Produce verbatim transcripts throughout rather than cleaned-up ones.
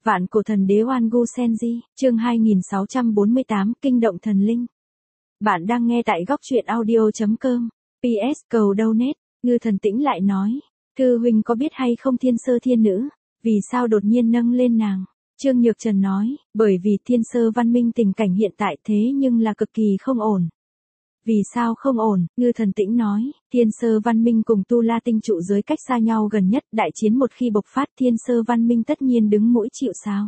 Vạn cổ thần đế Oan Gu Senji, chương hai nghìn sáu trăm bốn mươi tám, Kinh động thần linh. Bạn đang nghe tại góc truyện audio chấm com. pê ét cầu donate, Ngư Thần Tĩnh lại nói, Thư huynh có biết hay không Thiên Sơ Thiên Nữ, vì sao đột nhiên nâng lên nàng? Trương Nhược Trần nói, bởi vì Thiên Sơ văn minh tình cảnh hiện tại thế nhưng là cực kỳ không ổn. Vì sao không ổn? Ngư Thần Tĩnh nói, Thiên Sơ văn minh cùng Tu La tinh trụ giới cách xa nhau gần nhất, đại chiến một khi bộc phát Thiên Sơ văn minh tất nhiên đứng mũi chịu sào.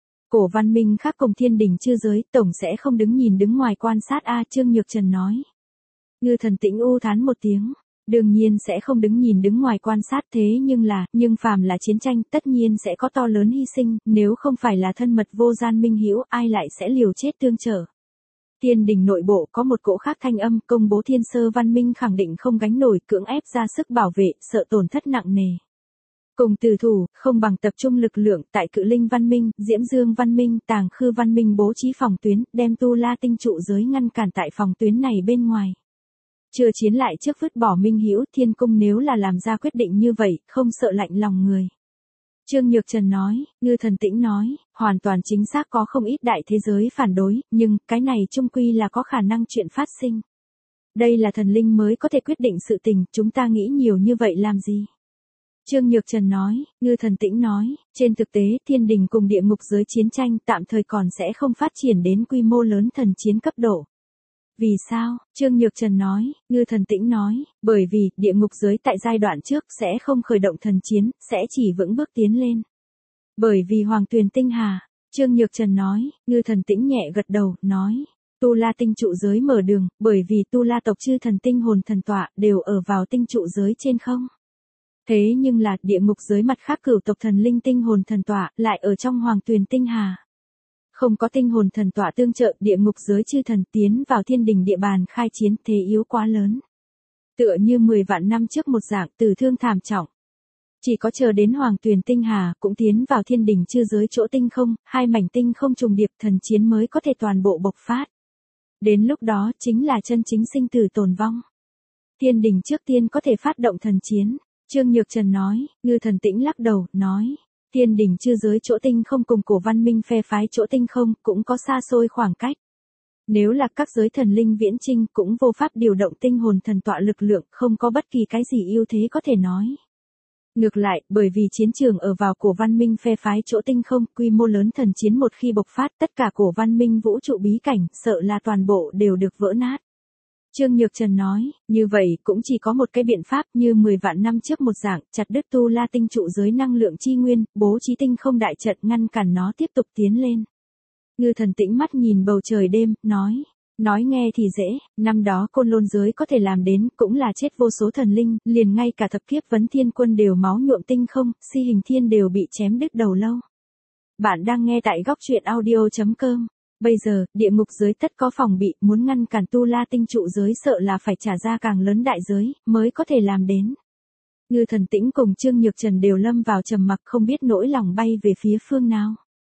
Cổ văn minh khác cùng thiên đình chư giới, tổng sẽ không đứng nhìn đứng ngoài quan sát a. Trương Nhược Trần nói. Ngư Thần Tĩnh u thán một tiếng, đương nhiên sẽ không đứng nhìn đứng ngoài quan sát, thế nhưng là, nhưng phàm là chiến tranh, tất nhiên sẽ có to lớn hy sinh, nếu không phải là thân mật vô gian minh hữu, ai lại sẽ liều chết tương trợ. Thiên đình nội bộ có một cỗ khác thanh âm, công bố Thiên Sơ văn minh khẳng định không gánh nổi, cưỡng ép ra sức bảo vệ, sợ tổn thất nặng nề. Cùng từ thủ, không bằng tập trung lực lượng, tại Cự Linh văn minh, Diễm Dương văn minh, Tàng Khư văn minh bố trí phòng tuyến, đem Tu La tinh trụ giới ngăn cản tại phòng tuyến này bên ngoài. Chưa chiến lại trước vứt bỏ minh hữu, Thiên cung nếu là làm ra quyết định như vậy, không sợ lạnh lòng người. Trương Nhược Trần nói, Ngư Thần Tĩnh nói, hoàn toàn chính xác có không ít đại thế giới phản đối, nhưng, cái này chung quy là có khả năng chuyện phát sinh. Đây là thần linh mới có thể quyết định sự tình, chúng ta nghĩ nhiều như vậy làm gì? Trương Nhược Trần nói, Ngư Thần Tĩnh nói, trên thực tế, thiên đình cùng địa ngục giới chiến tranh tạm thời còn sẽ không phát triển đến quy mô lớn thần chiến cấp độ. Vì sao? Trương Nhược Trần nói, Ngư Thần Tĩnh nói, bởi vì, địa ngục giới tại giai đoạn trước sẽ không khởi động thần chiến, sẽ chỉ vững bước tiến lên. Bởi vì Hoàng Tuyền Tinh Hà, Trương Nhược Trần nói, Ngư Thần Tĩnh nhẹ gật đầu, nói, Tu La tinh trụ giới mở đường, bởi vì Tu La tộc chư thần tinh hồn thần tọa đều ở vào tinh trụ giới trên không. Thế nhưng là, địa ngục giới mặt khác cửu tộc thần linh tinh hồn thần tọa, lại ở trong Hoàng Tuyền Tinh Hà. Không có tinh hồn thần tọa tương trợ, địa ngục giới chư thần tiến vào thiên đình địa bàn khai chiến, thế yếu quá lớn. Tựa như mười vạn năm trước một dạng, tử thương thảm trọng. Chỉ có chờ đến Hoàng Tuyền Tinh Hà, cũng tiến vào thiên đình chư giới chỗ tinh không, hai mảnh tinh không trùng điệp, thần chiến mới có thể toàn bộ bộc phát. Đến lúc đó, chính là chân chính sinh tử tồn vong. Thiên đình trước tiên có thể phát động thần chiến. Trương Nhược Trần nói, Ngư Thần Tĩnh lắc đầu, nói, thiên đình chư giới chỗ tinh không cùng cổ văn minh phe phái chỗ tinh không, cũng có xa xôi khoảng cách. Nếu là các giới thần linh viễn chinh, cũng vô pháp điều động tinh hồn thần tọa lực lượng, không có bất kỳ cái gì ưu thế có thể nói. Ngược lại, bởi vì chiến trường ở vào cổ văn minh phe phái chỗ tinh không, quy mô lớn thần chiến một khi bộc phát, tất cả cổ văn minh vũ trụ bí cảnh, sợ là toàn bộ đều được vỡ nát. Trương Nhược Trần nói, như vậy cũng chỉ có một cái biện pháp như mười vạn năm trước một dạng, chặt đứt Tu La tinh trụ giới năng lượng chi nguyên, bố trí tinh không đại trận ngăn cản nó tiếp tục tiến lên. Ngư Thần Tĩnh mắt nhìn bầu trời đêm, nói, nói nghe thì dễ, năm đó Côn Lôn giới có thể làm đến, cũng là chết vô số thần linh, liền ngay cả thập kiếp vấn thiên quân đều máu nhuộm tinh không, si hình thiên đều bị chém đứt đầu lâu. Bạn đang nghe tại góc truyện audio chấm com. Bây giờ, địa ngục giới tất có phòng bị, muốn ngăn cản Tu La tinh trụ giới sợ là phải trả ra càng lớn đại giới, mới có thể làm đến. Ngư Thần Tĩnh cùng Trương Nhược Trần đều lâm vào trầm mặc, không biết nỗi lòng bay về phía phương nào.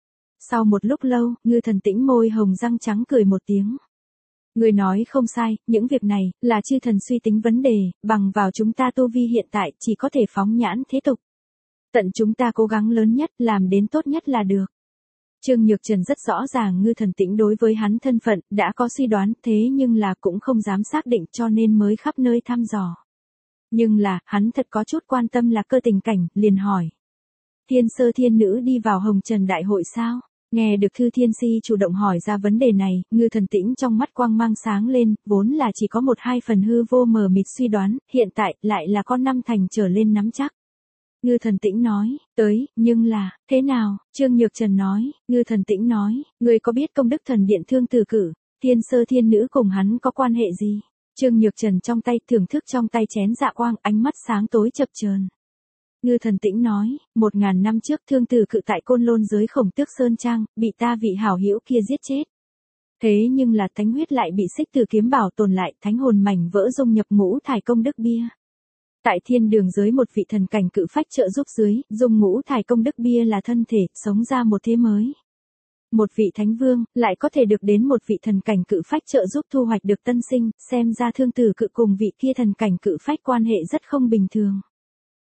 Sau một lúc lâu, Ngư Thần Tĩnh môi hồng răng trắng cười một tiếng. Người nói không sai, những việc này, là chư thần suy tính vấn đề, bằng vào chúng ta tu vi hiện tại, chỉ có thể phóng nhãn thế tục. Tận chúng ta cố gắng lớn nhất, làm đến tốt nhất là được. Trương Nhược Trần rất rõ ràng Ngư Thần Tĩnh đối với hắn thân phận, đã có suy đoán, thế nhưng là cũng không dám xác định cho nên mới khắp nơi thăm dò. Nhưng là, hắn thật có chút quan tâm là cơ tình cảnh, liền hỏi. Thiên Sơ Thiên Nữ đi vào Hồng Trần Đại hội sao? Nghe được Thư Thiên Si chủ động hỏi ra vấn đề này, Ngư Thần Tĩnh trong mắt quang mang sáng lên, vốn là chỉ có một hai phần hư vô mờ mịt suy đoán, hiện tại, lại là con năm thành trở lên nắm chắc. Ngư Thần Tĩnh nói, tới, nhưng là, thế nào? Trương Nhược Trần nói, Ngư Thần Tĩnh nói, người có biết công đức thần điện Thương Từ Cử, Thiên Sơ Thiên Nữ cùng hắn có quan hệ gì? Trương Nhược Trần trong tay thưởng thức trong tay chén dạ quang, ánh mắt sáng tối chập chờn. Ngư Thần Tĩnh nói, một ngàn năm trước Thương Từ Cự tại Côn Lôn giới Khổng Tước Sơn Trang, bị ta vị hảo hữu kia giết chết. Thế nhưng là thánh huyết lại bị xích từ kiếm bảo tồn lại, thánh hồn mảnh vỡ dung nhập ngũ thải công đức bia. Tại thiên đường giới một vị thần cảnh cự phách trợ giúp dưới, dùng ngũ thải công đức bia là thân thể, sống ra một thế mới. Một vị thánh vương, lại có thể được đến một vị thần cảnh cự phách trợ giúp thu hoạch được tân sinh, xem ra Thương Tử Cự cùng vị kia thần cảnh cự phách quan hệ rất không bình thường.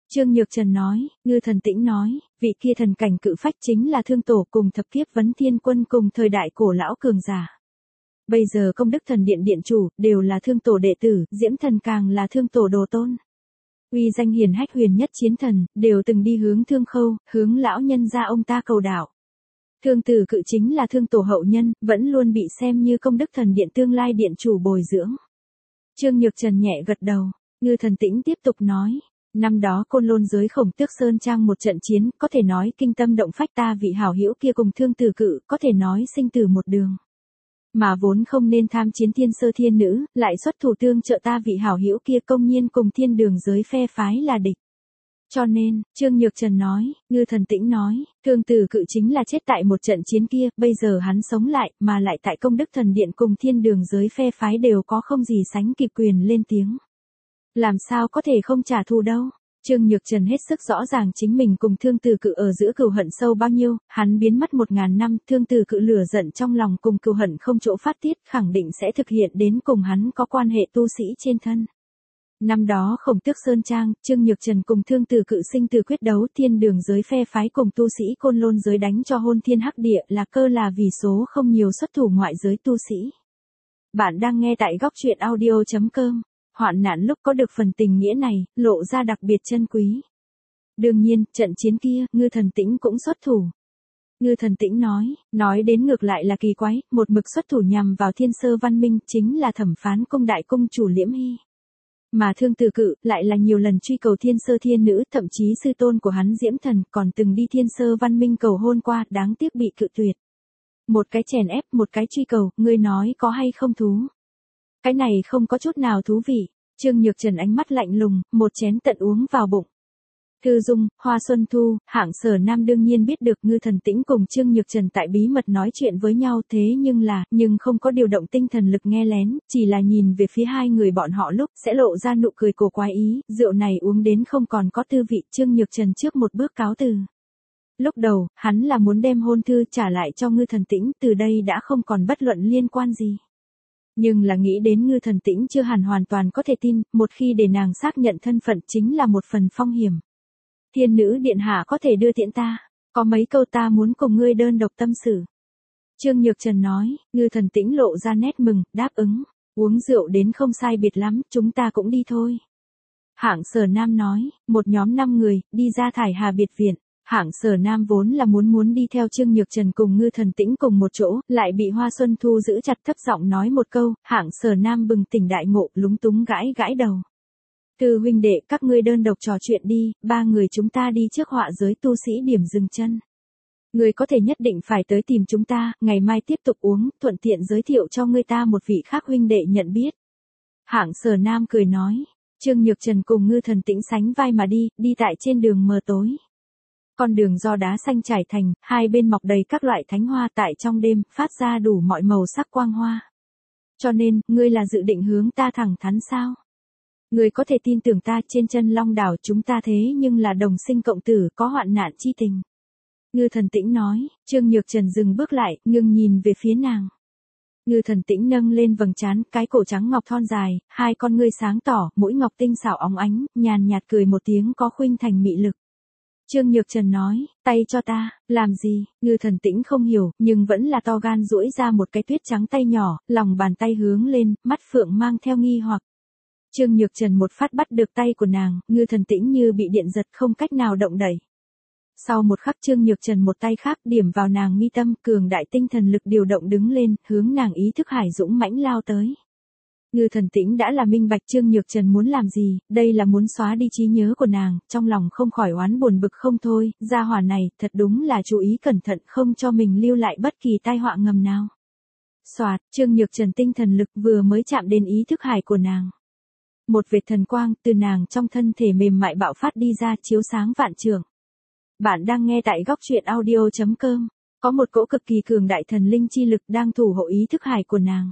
Trương Nhược Trần nói, Ngư Thần Tĩnh nói, vị kia thần cảnh cự phách chính là Thương Tổ cùng thập kiếp vấn thiên quân cùng thời đại cổ lão cường giả. Bây giờ công đức thần điện điện chủ, đều là Thương Tổ đệ tử, Diễm Thần càng là Thương Tổ đồ tôn. Uy danh hiển hách huyền nhất chiến thần, đều từng đi hướng Thương Khâu, hướng lão nhân gia ông ta cầu đạo. Thương Tử Cự chính là Thương Tổ hậu nhân, vẫn luôn bị xem như công đức thần điện tương lai điện chủ bồi dưỡng. Trương Nhược Trần nhẹ gật đầu, Ngư Thần Tĩnh tiếp tục nói. Năm đó Côn Lôn giới Khổng Tước Sơn Trang một trận chiến, có thể nói kinh tâm động phách ta vị hảo hữu kia cùng Thương Tử Cự, có thể nói sinh tử một đường. Mà vốn không nên tham chiến thiên sơ thiên nữ, lại xuất thủ tương trợ ta vị hảo hữu kia công nhiên cùng thiên đường giới phe phái là địch. Cho nên, Trương Nhược Trần nói, Ngư Thần Tĩnh nói, Thương Tử Cự chính là chết tại một trận chiến kia, bây giờ hắn sống lại, mà lại tại công đức thần điện cùng thiên đường giới phe phái đều có không gì sánh kịp quyền lên tiếng. Làm sao có thể không trả thù đâu. Trương Nhược Trần hết sức rõ ràng chính mình cùng Thương Tử Cự ở giữa cừu hận sâu bao nhiêu, hắn biến mất một ngàn năm, Thương Tử Cự lửa giận trong lòng cùng cừu hận không chỗ phát tiết, khẳng định sẽ thực hiện đến cùng hắn có quan hệ tu sĩ trên thân. Năm đó Khổng Tước Sơn Trang, Trương Nhược Trần cùng Thương Tử Cự sinh tử quyết đấu, thiên đường giới phe phái cùng tu sĩ Côn Lôn giới đánh cho hôn thiên hắc địa, là cơ là vì số không nhiều xuất thủ ngoại giới tu sĩ. Bạn đang nghe tại góc truyện audio chấm com. Hoạn nạn lúc có được phần tình nghĩa này, lộ ra đặc biệt chân quý. Đương nhiên, trận chiến kia, Ngư Thần Tĩnh cũng xuất thủ. Ngư Thần Tĩnh nói, nói đến ngược lại là kỳ quái, một mực xuất thủ nhằm vào thiên sơ văn minh, chính là thẩm phán cung đại cung chủ Liễm Hy. Mà Thương Tử Cự, lại là nhiều lần truy cầu thiên sơ thiên nữ, thậm chí sư tôn của hắn Diễm Thần, còn từng đi thiên sơ văn minh cầu hôn qua, đáng tiếc bị cự tuyệt. Một cái chèn ép, một cái truy cầu, ngươi nói có hay không thú? Cái này không có chút nào thú vị. Trương Nhược Trần ánh mắt lạnh lùng, một chén tận uống vào bụng. Thư Dung, Hoa Xuân Thu, Hạng Sở Nam đương nhiên biết được Ngư Thần Tĩnh cùng Trương Nhược Trần tại bí mật nói chuyện với nhau, thế nhưng là, nhưng không có điều động tinh thần lực nghe lén, chỉ là nhìn về phía hai người bọn họ lúc sẽ lộ ra nụ cười cổ quái ý, rượu này uống đến không còn có tư vị. Trương Nhược Trần trước một bước cáo từ. Lúc đầu, hắn là muốn đem hôn thư trả lại cho Ngư Thần Tĩnh, từ đây đã không còn bất luận liên quan gì. Nhưng là nghĩ đến Ngư Thần Tĩnh chưa hẳn hoàn toàn có thể tin, một khi để nàng xác nhận thân phận chính là một phần phong hiểm. Thiên nữ điện hạ có thể đưa tiễn ta, có mấy câu ta muốn cùng ngươi đơn độc tâm sự. Trương Nhược Trần nói, Ngư Thần Tĩnh lộ ra nét mừng, đáp ứng, uống rượu đến không sai biệt lắm, chúng ta cũng đi thôi. Hạng Sở Nam nói, một nhóm năm người, đi ra Thải Hà biệt viện. Hạng Sở Nam vốn là muốn muốn đi theo Trương Nhược Trần cùng Ngư Thần Tĩnh cùng một chỗ, lại bị Hoa Xuân Thu giữ chặt, thấp giọng nói một câu, Hạng Sở Nam bừng tỉnh đại ngộ, lúng túng gãi gãi đầu. Từ huynh đệ, các ngươi đơn độc trò chuyện đi, ba người chúng ta đi trước họa giới tu sĩ điểm dừng chân. Ngươi có thể nhất định phải tới tìm chúng ta, ngày mai tiếp tục uống, thuận tiện giới thiệu cho ngươi ta một vị khác huynh đệ nhận biết. Hạng Sở Nam cười nói, Trương Nhược Trần cùng Ngư Thần Tĩnh sánh vai mà đi, đi tại trên đường mờ tối. Con đường do đá xanh trải thành, hai bên mọc đầy các loại thánh hoa, tại trong đêm, phát ra đủ mọi màu sắc quang hoa. Cho nên, ngươi là dự định hướng ta thẳng thắn sao? Ngươi có thể tin tưởng ta, trên chân Long đảo chúng ta thế nhưng là đồng sinh cộng tử, có hoạn nạn chi tình. Ngư Thần Tĩnh nói. Trương Nhược Trần dừng bước lại, ngưng nhìn về phía nàng. Ngư Thần Tĩnh nâng lên vầng trán, cái cổ trắng ngọc thon dài, hai con ngươi sáng tỏ, mũi ngọc tinh xảo óng ánh, nhàn nhạt cười một tiếng có khuynh thành mị lực. Trương Nhược Trần nói, tay cho ta, làm gì? Ngư Thần Tĩnh không hiểu, nhưng vẫn là to gan duỗi ra một cái tuyết trắng tay nhỏ, lòng bàn tay hướng lên, mắt phượng mang theo nghi hoặc. Trương Nhược Trần một phát bắt được tay của nàng, Ngư Thần Tĩnh như bị điện giật không cách nào động đậy. Sau một khắc Trương Nhược Trần một tay khác điểm vào nàng mi tâm, cường đại tinh thần lực điều động đứng lên, hướng nàng ý thức hải dũng mãnh lao tới. Ngư Thần Tĩnh đã là minh bạch Trương Nhược Trần muốn làm gì, đây là muốn xóa đi trí nhớ của nàng, trong lòng không khỏi oán buồn bực không thôi, gia hỏa này, thật đúng là chú ý cẩn thận không cho mình lưu lại bất kỳ tai họa ngầm nào. Soạt, Trương Nhược Trần tinh thần lực vừa mới chạm đến ý thức hải của nàng. Một vệt thần quang từ nàng trong thân thể mềm mại bạo phát đi ra chiếu sáng vạn trường. Bạn đang nghe tại góc truyện audio chấm com, có một cỗ cực kỳ cường đại thần linh chi lực đang thủ hộ ý thức hải của nàng.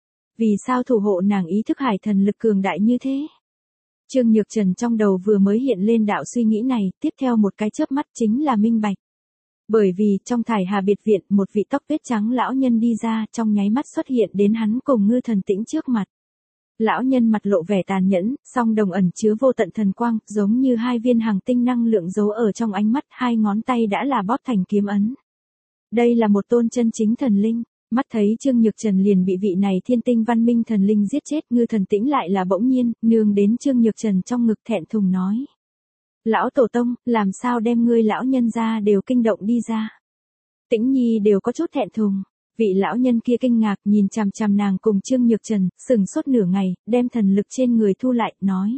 Vì sao thủ hộ nàng ý thức hải thần lực cường đại như thế? Trương Nhược Trần trong đầu vừa mới hiện lên đạo suy nghĩ này, tiếp theo một cái chớp mắt chính là minh bạch. Bởi vì, trong Thải Hà biệt viện, một vị tóc vết trắng lão nhân đi ra, trong nháy mắt xuất hiện đến hắn cùng Ngư Thần Tĩnh trước mặt. Lão nhân mặt lộ vẻ tàn nhẫn, song đồng ẩn chứa vô tận thần quang, giống như hai viên hàng tinh năng lượng giấu ở trong ánh mắt, hai ngón tay đã là bóp thành kiếm ấn. Đây là một tôn chân chính thần linh. Mắt thấy Trương Nhược Trần liền bị vị này thiên tinh văn minh thần linh giết chết, Ngư Thần Tĩnh lại là bỗng nhiên, nương đến Trương Nhược Trần trong ngực thẹn thùng nói. Lão tổ tông, làm sao đem ngươi lão nhân ra đều kinh động đi ra. Tĩnh Nhi đều có chút thẹn thùng. Vị lão nhân kia kinh ngạc nhìn chằm chằm nàng cùng Trương Nhược Trần, sừng sốt nửa ngày, đem thần lực trên người thu lại, nói.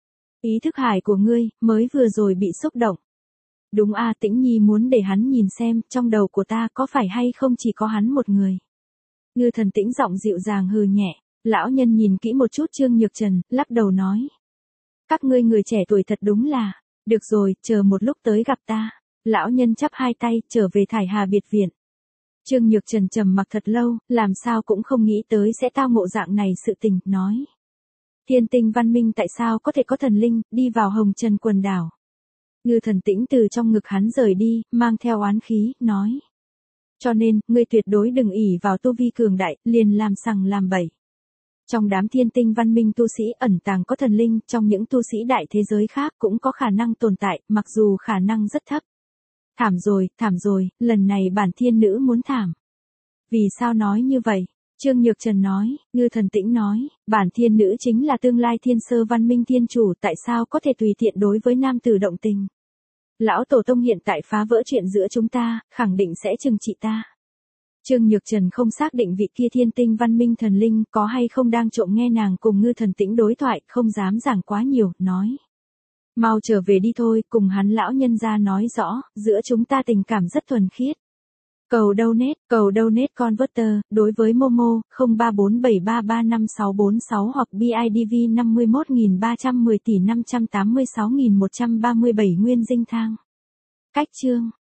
Ý thức hải của ngươi, mới vừa rồi bị xúc động. Đúng a, Tĩnh Nhi muốn để hắn nhìn xem, trong đầu của ta có phải hay không chỉ có hắn một người. Ngư Thần Tĩnh giọng dịu dàng hừ nhẹ, lão nhân nhìn kỹ một chút Trương Nhược Trần, lắc đầu nói. Các ngươi người trẻ tuổi thật đúng là, được rồi, chờ một lúc tới gặp ta. Lão nhân chắp hai tay, trở về Thải Hà biệt viện. Trương Nhược Trần trầm mặc thật lâu, làm sao cũng không nghĩ tới sẽ tao ngộ dạng này sự tình, nói. Thiên tinh văn minh tại sao có thể có thần linh, đi vào hồng trần quần đảo. Ngư Thần Tĩnh từ trong ngực hắn rời đi, mang theo oán khí, nói. Cho nên, ngươi tuyệt đối đừng ỷ vào tu vi cường đại, liền làm sằng làm bậy. Trong đám thiên tinh văn minh tu sĩ ẩn tàng có thần linh, trong những tu sĩ đại thế giới khác cũng có khả năng tồn tại, mặc dù khả năng rất thấp. Thảm rồi, thảm rồi, lần này bản thiên nữ muốn thảm. Vì sao nói như vậy? Trương Nhược Trần nói, Ngư Thần Tĩnh nói, bản thiên nữ chính là tương lai thiên sơ văn minh thiên chủ, tại sao có thể tùy tiện đối với nam tử động tình. Lão tổ tông hiện tại phá vỡ chuyện giữa chúng ta, khẳng định sẽ trừng trị ta. Trương Nhược Trần không xác định vị kia thiên tinh văn minh thần linh có hay không đang trộm nghe nàng cùng Ngư Thần Tĩnh đối thoại, không dám giảng quá nhiều, nói. Mau trở về đi thôi, cùng hắn lão nhân ra nói rõ, giữa chúng ta tình cảm rất thuần khiết. Cầu donate, cầu donate converter, đối với Momo, không ba bốn bảy ba ba năm sáu bốn sáu hoặc bê i đê vê năm mươi mốt nghìn ba trăm mười tỷ năm trăm tám mươi sáu nghìn một trăm ba mươi bảy nguyên dinh thang. Cách chương.